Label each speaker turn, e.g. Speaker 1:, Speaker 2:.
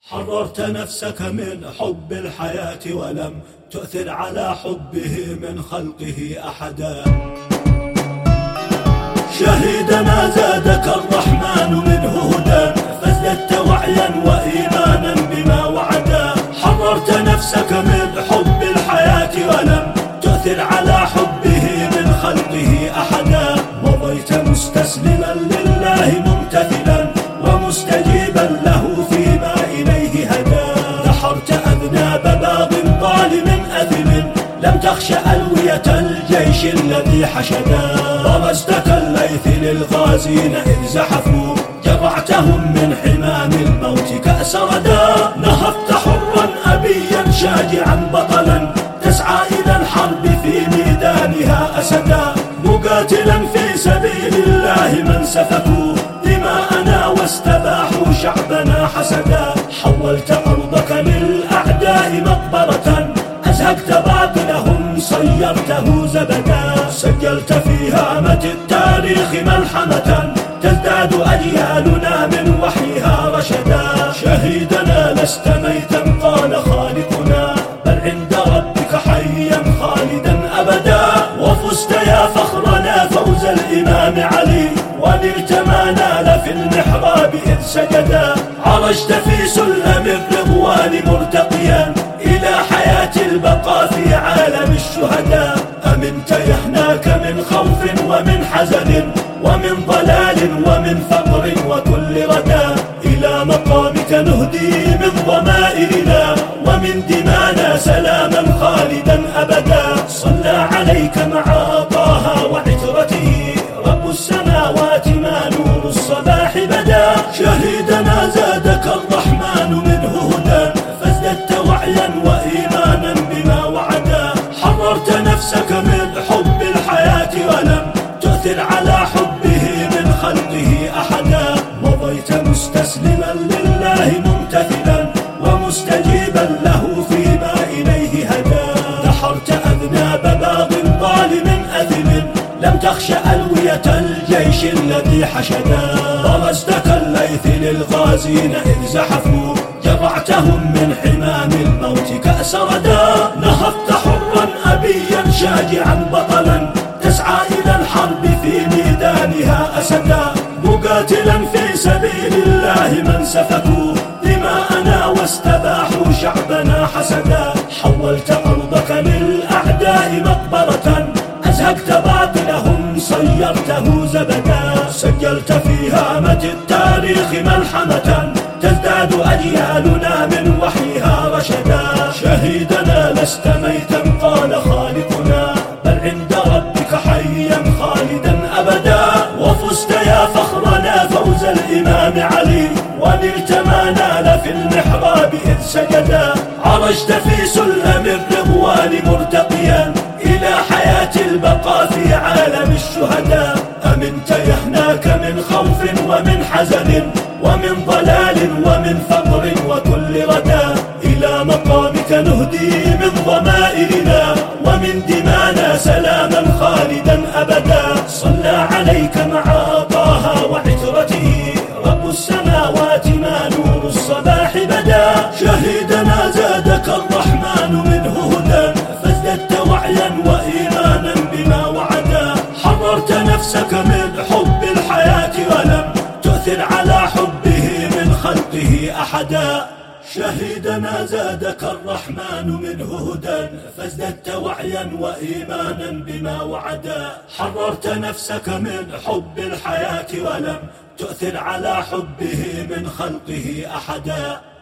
Speaker 1: حررت نفسك من حب الحياة ولم تؤثر على حبه من خلقه أحدا. شهيدنا زادك الرحمن منه هدى فازددت وعيا وإيمانا بما وعدا. حررت نفسك من حب الحياة ولم تؤثر على حبه من خلقه أحدا. مضيت مستسلما لله ممتثلا ومستجيبا له فيما إليه هدى. دحرت أذناب باغ ظالم أثم لم تخش ألوية الجيش الذي حشدا. ضرست كالليث للغازين إذ زحفوا جرعتهم من حمام الموت كأس ردا. نهضت حرا أبيا شاجعا بطلا تسعى إلى الحرب في ميدانها أسدا. مقاتلا في سبيل الله من سفكوا دماءنا واستباحوا شعبنا حسدا. حولت أرضك للأعداء مقبرة أزهقت باطلهم صيرته زبدا. سجلت في هامة التاريخ ملحمة تزداد أجيالنا من وحيها رشدا. شهيدنا لست ميتا قال خالقنا بل عند ربك حيا خالدا أبدا. وفزت يا فخرنا فوز الإمام علي ونلت ما نال في المحراب إذ سجدا. عرجت في سلم الرضوان مرتقيا إلى حياة البقاء في عالم الشهداء. أمنت يحناك من خوف ومن حزن ومن ضلال ومن فقر وكل ردى. إلى مقامك نهدي من ضمائرنا ومن دمانا سلاما خالدا أبدا. صلى عليك مع طه وعترته رب السماوات ما نور الصباح بدا. شهيدنا زادك الرحمن منه هدى فازددت وعيا وإيمانا بما وعدا. حررت نفسك من حب الحياة ولم تؤثر على حبه من خلقه أحدا. مضيت مستسلما لله ممتثلا ومستجيبا له فيما إليه هدى. دحرت أذناب باغ ظالم أثم لم تخش ألوية الجيش الذي حشدا. ضرست كالليث للغازين إذ زحفوا جرعتهم من حمام الموت كأس ردا. نهضت حرا أبيا شاجعا بطلا تسعى إلى الحرب في ميدانها أسدا. مقاتلا في سبيل الله من سفكوا دماءنا واستباحوا شعبنا حسدا. حولت أرضك للأعداء مقبرة أزهقت باطلهم صيرته زبدا. سجلت في هامة التاريخ ملحمة تزداد أجيالنا من وحيها رشدا. شهيدنا لست ميتا قال خالقنا بل عند ربك حيا خالدا أبدا. وفزت يا فخرنا فوز الإمام علي ونلت ما نال في المحراب إذ سجدا. عرجت في سلم الرضوان مرتقيا إلى حياة البقاء في عالم الشهداء. أمنت يحناك من خوف ومن حزن ومن ضلال ومن فقر وكل ردى. إلى مقامك نهدي من ضمائرنا ومن دمانا سلاما خالدا أبدا. صلى عليك مع طه وعترته رب السماوات ما نور الصباح بدا. شهيدنا زادك الرحمن منه هدى فازددت وعيا وإيمانا بما وعدا. حررت نفسك من حب الحياة ولم تؤثر على حبه من خلقه أحدا. شهيدنا زادك الرحمن منه هدى فازددت وعيا وإيمانا بما وعدا. حررت نفسك من حب الحياة ولم تؤثر على حبه من خلقه أحدا.